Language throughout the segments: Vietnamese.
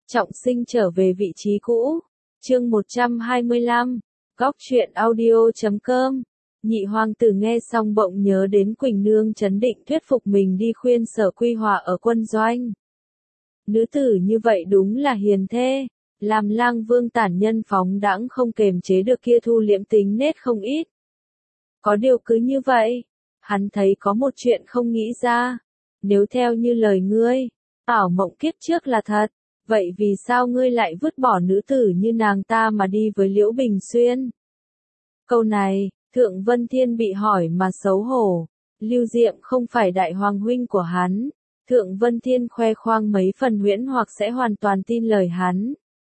Trọng sinh trở về vị trí cũ. Chương 125. Góc truyện audio.com. Nhị hoàng tử nghe xong bỗng nhớ đến Quỳnh Nương trấn định thuyết phục mình đi khuyên Sở Quy Hòa ở quân doanh. Nữ tử như vậy đúng là hiền thê, làm Lang Vương tàn nhân phóng đãng không kềm chế được kia thu liễm tính nết không ít. Có điều cứ như vậy, hắn thấy có một chuyện không nghĩ ra. Nếu theo như lời ngươi, ảo mộng kiếp trước là thật, vậy vì sao ngươi lại vứt bỏ nữ tử như nàng ta mà đi với Liễu Bình Xuyên? Câu này, Thượng Vân Thiên bị hỏi mà xấu hổ. Lưu Diệm không phải đại hoàng huynh của hắn. Thượng Vân Thiên khoe khoang mấy phần huyễn hoặc sẽ hoàn toàn tin lời hắn.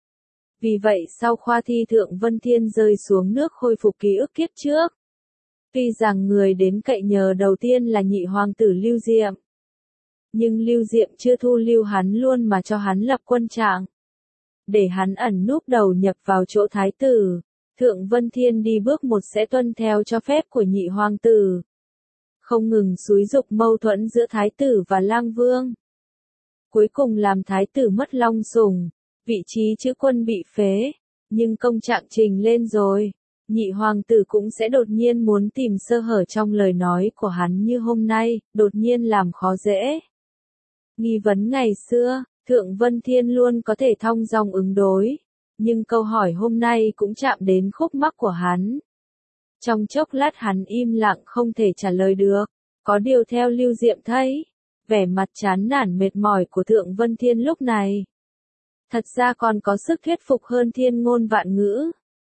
Vì vậy sau khoa thi Thượng Vân Thiên rơi xuống nước khôi phục ký ức kiếp trước. Tuy rằng người đến cậy nhờ đầu tiên là nhị hoàng tử Lưu Diệm. Nhưng Lưu Diệm chưa thu lưu hắn luôn mà cho hắn lập quân trạng. Để hắn ẩn núp đầu nhập vào chỗ thái tử. Thượng Vân Thiên đi bước một sẽ tuân theo cho phép của nhị hoàng tử. Không ngừng xúi dục mâu thuẫn giữa thái tử và Lang Vương. Cuối cùng làm thái tử mất long sủng, vị trí chữ quân bị phế, nhưng công trạng trình lên rồi, nhị hoàng tử cũng sẽ đột nhiên muốn tìm sơ hở trong lời nói của hắn như hôm nay, đột nhiên làm khó dễ. Nghi vấn ngày xưa, Thượng Vân Thiên luôn có thể thong dong ứng đối, nhưng câu hỏi hôm nay cũng chạm đến khúc mắc của hắn. Trong chốc lát hắn im lặng không thể trả lời được, có điều theo Lưu Diệm thấy, vẻ mặt chán nản mệt mỏi của Thượng Vân Thiên lúc này. Thật ra còn có sức thuyết phục hơn thiên ngôn vạn ngữ.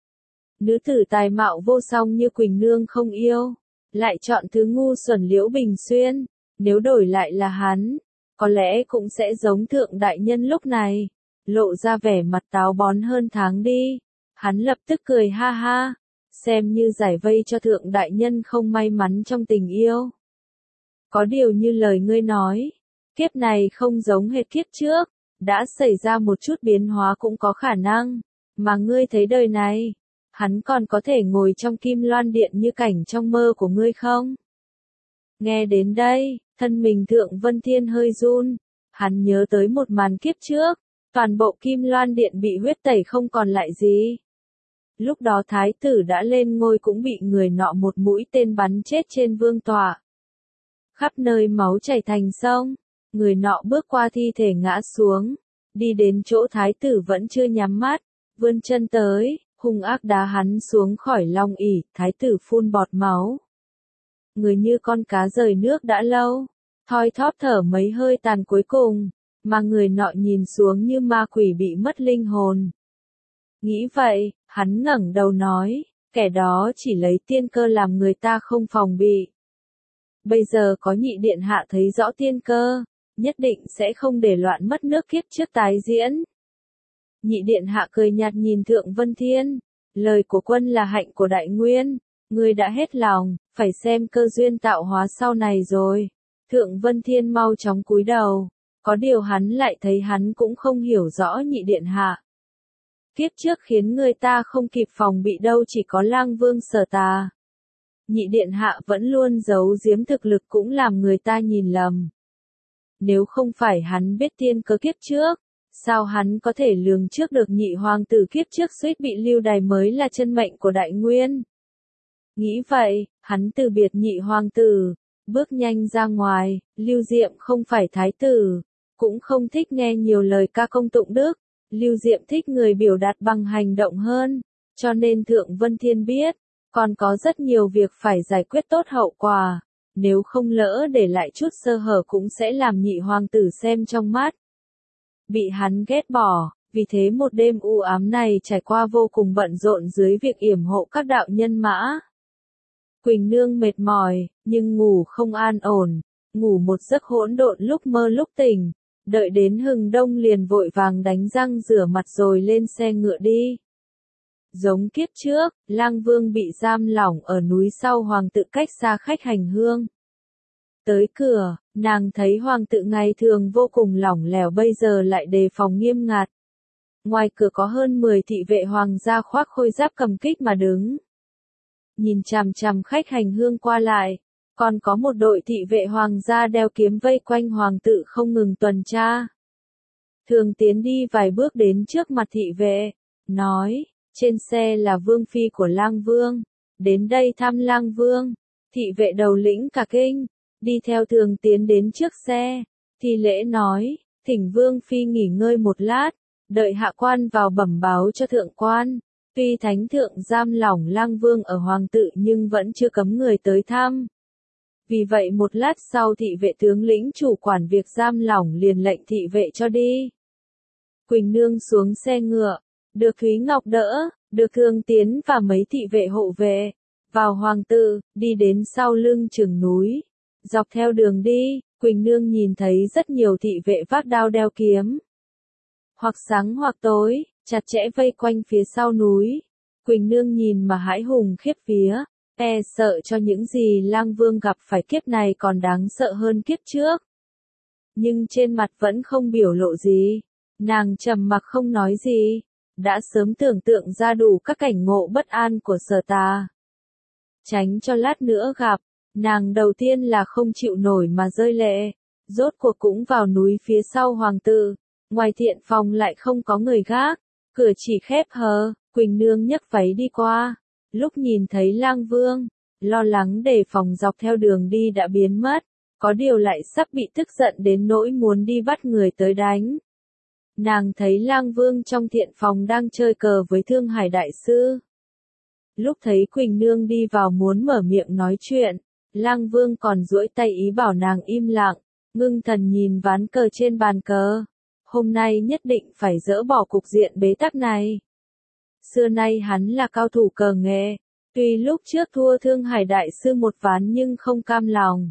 Nữ tử tài mạo vô song như Quỳnh Nương không yêu, lại chọn thứ ngu xuẩn Liễu Bình Xuyên, nếu đổi lại là hắn, có lẽ cũng sẽ giống Thượng Đại Nhân lúc này, lộ ra vẻ mặt táo bón hơn tháng đi. Hắn lập tức cười ha ha, xem như giải vây cho Thượng Đại Nhân không may mắn trong tình yêu. Có điều như lời ngươi nói, kiếp này không giống hệt kiếp trước, đã xảy ra một chút biến hóa cũng có khả năng, mà ngươi thấy đời này, hắn còn có thể ngồi trong Kim Loan Điện như cảnh trong mơ của ngươi không? Nghe đến đây, thân mình Thượng Vân Thiên hơi run, hắn nhớ tới một màn kiếp trước, toàn bộ Kim Loan Điện bị huyết tẩy không còn lại gì. Lúc đó thái tử đã lên ngôi cũng bị người nọ một mũi tên bắn chết trên vương tọa. Khắp nơi máu chảy thành sông, người nọ bước qua thi thể ngã xuống, đi đến chỗ thái tử vẫn chưa nhắm mắt, vươn chân tới, hung ác đá hắn xuống khỏi long ỷ, thái tử phun bọt máu. Người như con cá rời nước đã lâu, thoi thóp thở mấy hơi tàn cuối cùng, mà người nọ nhìn xuống như ma quỷ bị mất linh hồn. Nghĩ vậy, hắn ngẩng đầu nói, kẻ đó chỉ lấy tiên cơ làm người ta không phòng bị. Bây giờ có nhị điện hạ thấy rõ tiên cơ, nhất định sẽ không để loạn mất nước kiếp trước tái diễn. Nhị điện hạ cười nhạt nhìn Thượng Vân Thiên, lời của quân là hạnh của đại nguyên, ngươi đã hết lòng, phải xem cơ duyên tạo hóa sau này rồi. Thượng Vân Thiên mau chóng cúi đầu, có điều hắn lại thấy hắn cũng không hiểu rõ nhị điện hạ. Kiếp trước khiến người ta không kịp phòng bị đâu chỉ có Lang Vương Sở Tà. Nhị điện hạ vẫn luôn giấu giếm thực lực cũng làm người ta nhìn lầm. Nếu không phải hắn biết tiên cơ kiếp trước, sao hắn có thể lường trước được nhị hoàng tử kiếp trước suýt bị lưu đày mới là chân mệnh của đại nguyên. Nghĩ vậy, hắn từ biệt nhị hoàng tử, bước nhanh ra ngoài. Lưu Diệm không phải thái tử, cũng không thích nghe nhiều lời ca công tụng đức. Lưu Diệm thích người biểu đạt bằng hành động hơn, cho nên Thượng Vân Thiên biết, còn có rất nhiều việc phải giải quyết tốt hậu quả, nếu không lỡ để lại chút sơ hở cũng sẽ làm nhị hoàng tử xem trong mắt. Bị hắn ghét bỏ, vì thế một đêm u ám này trải qua vô cùng bận rộn dưới việc yểm hộ các đạo nhân mã. Quỳnh Nương mệt mỏi, nhưng ngủ không an ổn, ngủ một giấc hỗn độn lúc mơ lúc tỉnh. Đợi đến hừng đông liền vội vàng đánh răng rửa mặt rồi lên xe ngựa đi. Giống kiếp trước, Lang Vương bị giam lỏng ở núi sau hoàng tự cách xa khách hành hương. Tới cửa, nàng thấy hoàng tự ngày thường vô cùng lỏng lẻo bây giờ lại đề phòng nghiêm ngặt. Ngoài cửa có hơn 10 thị vệ hoàng gia khoác khôi giáp cầm kích mà đứng. Nhìn chằm chằm khách hành hương qua lại. Còn có một đội thị vệ hoàng gia đeo kiếm vây quanh hoàng tự không ngừng tuần tra. Thường Tiến đi vài bước đến trước mặt thị vệ, nói, trên xe là vương phi của Lang Vương, đến đây thăm Lang Vương. Thị vệ đầu lĩnh cả kinh, đi theo Thường Tiến đến trước xe, thi lễ nói, thỉnh vương phi nghỉ ngơi một lát, đợi hạ quan vào bẩm báo cho thượng quan. Tuy thánh thượng giam lỏng Lang Vương ở hoàng tự nhưng vẫn chưa cấm người tới thăm. Vì vậy một lát sau thị vệ tướng lĩnh chủ quản việc giam lỏng liền lệnh thị vệ cho đi. Quỳnh Nương xuống xe ngựa, được Thúy Ngọc đỡ, được Thường Tiến và mấy thị vệ hộ vệ, vào hoàng tự, đi đến sau lưng chừng núi. Dọc theo đường đi, Quỳnh Nương nhìn thấy rất nhiều thị vệ vác đao đeo kiếm. Hoặc sáng hoặc tối, chặt chẽ vây quanh phía sau núi. Quỳnh Nương nhìn mà hãi hùng khiếp vía, e sợ cho những gì Lang Vương gặp phải kiếp này còn đáng sợ hơn kiếp trước. Nhưng trên mặt vẫn không biểu lộ gì, nàng trầm mặc không nói gì, đã sớm tưởng tượng ra đủ các cảnh ngộ bất an của Sở Tà. Tránh cho lát nữa gặp, nàng đầu tiên là không chịu nổi mà rơi lệ, rốt cuộc cũng vào núi phía sau hoàng tự, ngoài thiện phòng lại không có người gác, cửa chỉ khép hờ, Quỳnh Nương nhấc váy đi qua, lúc nhìn thấy Lang Vương, lo lắng đề phòng dọc theo đường đi đã biến mất, có điều lại sắp bị tức giận đến nỗi muốn đi bắt người tới đánh. Nàng thấy Lang Vương trong thiện phòng đang chơi cờ với Thương Hải Đại Sư. Lúc thấy Quỳnh Nương đi vào muốn mở miệng nói chuyện, Lang Vương còn duỗi tay ý bảo nàng im lặng, ngưng thần nhìn ván cờ trên bàn cờ. Hôm nay nhất định phải dỡ bỏ cục diện bế tắc này. Xưa nay hắn là cao thủ cờ nghệ, tuy lúc trước thua Thương Hải Đại Sư một ván nhưng không cam lòng.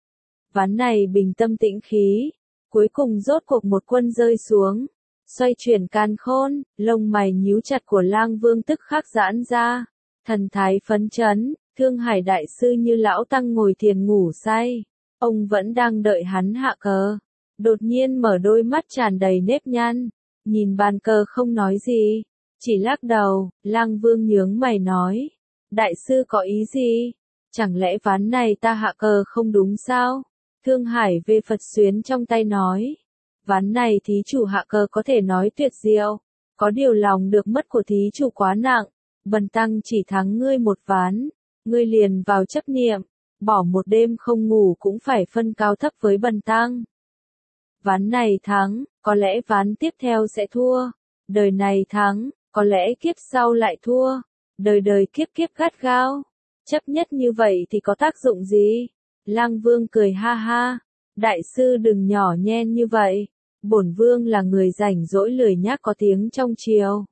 Ván này bình tâm tĩnh khí, cuối cùng rốt cuộc một quân rơi xuống, xoay chuyển càn khôn, lông mày nhíu chặt của Lang Vương tức khắc giãn ra, thần thái phấn chấn, Thương Hải Đại Sư như lão tăng ngồi thiền ngủ say, ông vẫn đang đợi hắn hạ cờ. Đột nhiên mở đôi mắt tràn đầy nếp nhăn, nhìn bàn cờ không nói gì, chỉ lắc đầu. Lang Vương nhướng mày nói, Đại sư có ý gì? Chẳng lẽ ván này ta hạ cờ không đúng sao? Thương Hải về Phật xuyến trong tay nói, ván này thí chủ hạ cờ có thể nói tuyệt diệu, có điều lòng được mất của thí chủ quá nặng, bần tăng chỉ thắng ngươi một ván, ngươi liền vào chấp niệm, bỏ một đêm không ngủ cũng phải phân cao thấp với bần tăng. Ván này thắng, có lẽ ván tiếp theo sẽ thua. Đời này thắng, có lẽ kiếp sau lại thua. Đời đời kiếp kiếp gắt gao. Chấp nhất như vậy thì có tác dụng gì? Lang Vương cười ha ha. Đại sư đừng nhỏ nhen như vậy. Bổn Vương là người rảnh rỗi lười nhác có tiếng trong triều.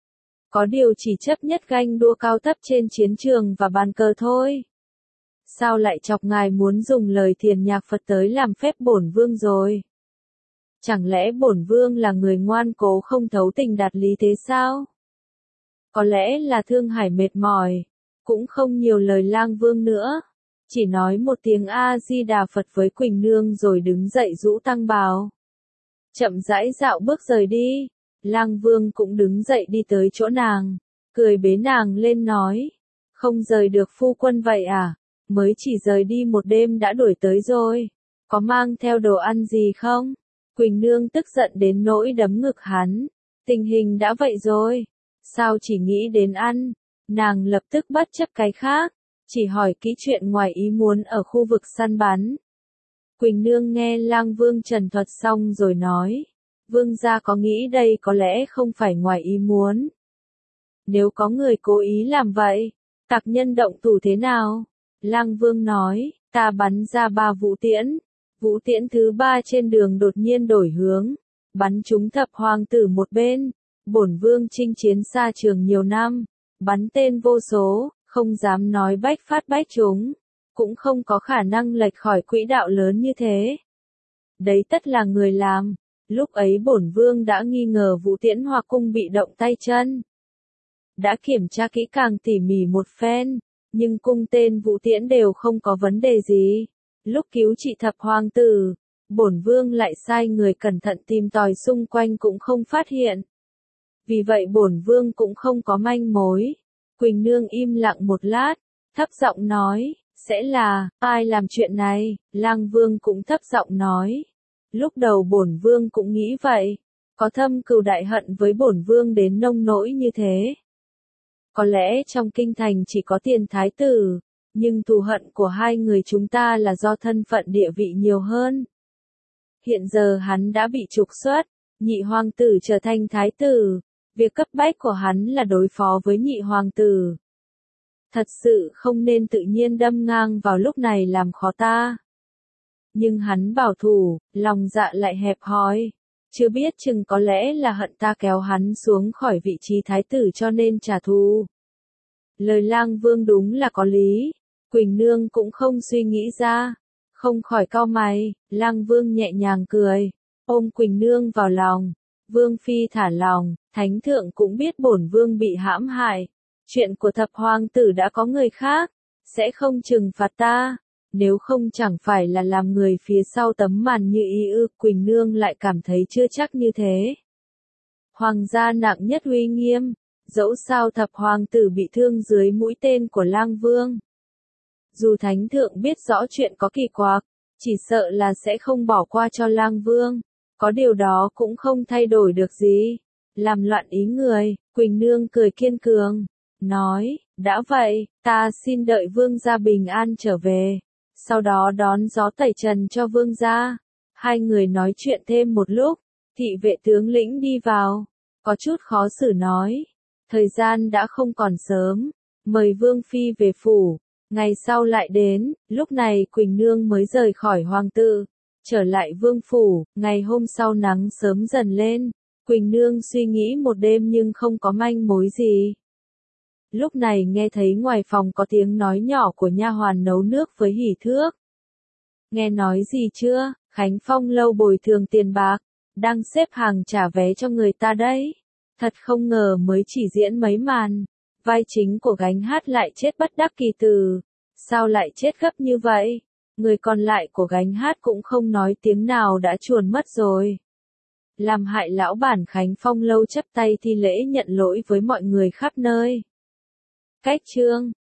Có điều chỉ chấp nhất ganh đua cao thấp trên chiến trường và bàn cờ thôi. Sao lại chọc ngài muốn dùng lời thiền nhạc Phật tới làm phép bổn Vương rồi? Chẳng lẽ bổn Vương là người ngoan cố không thấu tình đạt lý thế sao? Có lẽ là Thương Hải mệt mỏi, cũng không nhiều lời Lang Vương nữa, chỉ nói một tiếng A-di-đà Phật với Quỳnh Nương rồi đứng dậy rũ tăng bào. Chậm rãi dạo bước rời đi, Lang Vương cũng đứng dậy đi tới chỗ nàng, cười bế nàng lên nói, không rời được phu quân vậy à, mới chỉ rời đi một đêm đã đuổi tới rồi, có mang theo đồ ăn gì không? Quỳnh Nương tức giận đến nỗi đấm ngực hắn, tình hình đã vậy rồi, sao chỉ nghĩ đến ăn, nàng lập tức bất chấp cái khác, chỉ hỏi kỹ chuyện ngoài ý muốn ở khu vực săn bắn. Quỳnh Nương nghe Lang Vương trần thuật xong rồi nói, Vương gia có nghĩ đây có lẽ không phải ngoài ý muốn. Nếu có người cố ý làm vậy, tặc nhân động thủ thế nào? Lang Vương nói, ta bắn ra 3 vũ tiễn. Vũ tiễn thứ 3 trên đường đột nhiên đổi hướng, bắn trúng thập hoàng tử một bên. Bổn Vương chinh chiến xa trường nhiều năm, bắn tên vô số, không dám nói bách phát bách trúng, cũng không có khả năng lệch khỏi quỹ đạo lớn như thế. Đấy tất là người làm, lúc ấy bổn Vương đã nghi ngờ vũ tiễn hoặc cung bị động tay chân. Đã kiểm tra kỹ càng tỉ mỉ một phen, nhưng cung tên vũ tiễn đều không có vấn đề gì. Lúc cứu trị thập hoàng tử, bổn Vương lại sai người cẩn thận tìm tòi xung quanh cũng không phát hiện. Vì vậy bổn Vương cũng không có manh mối. Quỳnh Nương im lặng một lát, thấp giọng nói, sẽ là, ai làm chuyện này? Lang Vương cũng thấp giọng nói. Lúc đầu bổn Vương cũng nghĩ vậy. có thâm cừu đại hận với bổn vương đến nông nỗi như thế. Có lẽ trong kinh thành chỉ có Tiền thái tử, nhưng thù hận của hai người chúng ta là do thân phận địa vị nhiều hơn. Hiện giờ hắn đã bị trục xuất, nhị hoàng tử trở thành thái tử, việc cấp bách của hắn là đối phó với nhị hoàng tử. Thật sự không nên tự nhiên đâm ngang vào lúc này làm khó ta. Nhưng hắn bảo thủ, lòng dạ lại hẹp hòi, chưa biết chừng có lẽ là hận ta kéo hắn xuống khỏi vị trí thái tử cho nên trả thù. Lời Lang Vương đúng là có lý, Quỳnh Nương cũng không suy nghĩ ra, không khỏi cau mày. Lang Vương nhẹ nhàng cười, ôm Quỳnh Nương vào lòng. Vương phi thả lòng, thánh thượng cũng biết bổn vương bị hãm hại. Chuyện của thập hoàng tử đã có người khác, sẽ không trừng phạt ta. Nếu không chẳng phải là làm người phía sau tấm màn như ý ư. Quỳnh Nương lại cảm thấy chưa chắc như thế. Hoàng gia nặng nhất uy nghiêm, dẫu sao thập hoàng tử bị thương dưới mũi tên của Lang Vương. Dù thánh thượng biết rõ chuyện có kỳ quặc, chỉ sợ là sẽ không bỏ qua cho Lang Vương. Có điều đó cũng không thay đổi được gì. Làm loạn ý người, Quỳnh Nương cười kiên cường, nói, đã vậy, ta xin đợi vương gia bình an trở về, sau đó đón gió tẩy trần cho vương gia. Hai người nói chuyện thêm một lúc, thị vệ tướng lĩnh đi vào, có chút khó xử nói, thời gian đã không còn sớm, mời vương phi về phủ, ngày sau lại đến. Lúc này Quỳnh Nương mới rời khỏi hoàng tự, trở lại vương phủ. Ngày hôm sau nắng sớm dần lên, Quỳnh Nương suy nghĩ một đêm nhưng không có manh mối gì. Lúc này nghe thấy ngoài phòng có tiếng nói nhỏ của nha hoàn nấu nước với hỉ thước. Nghe nói gì chưa, Khánh Phong lâu bồi thường tiền bạc, đang xếp hàng trả vé cho người ta đấy. Thật không ngờ mới chỉ diễn mấy màn, vai chính của gánh hát lại chết bất đắc kỳ tử. Sao lại chết gấp như vậy? Người còn lại của gánh hát cũng không nói tiếng nào đã chuồn mất rồi. Làm hại lão bản Khánh Phong lâu chắp tay thi lễ nhận lỗi với mọi người khắp nơi. Cách chương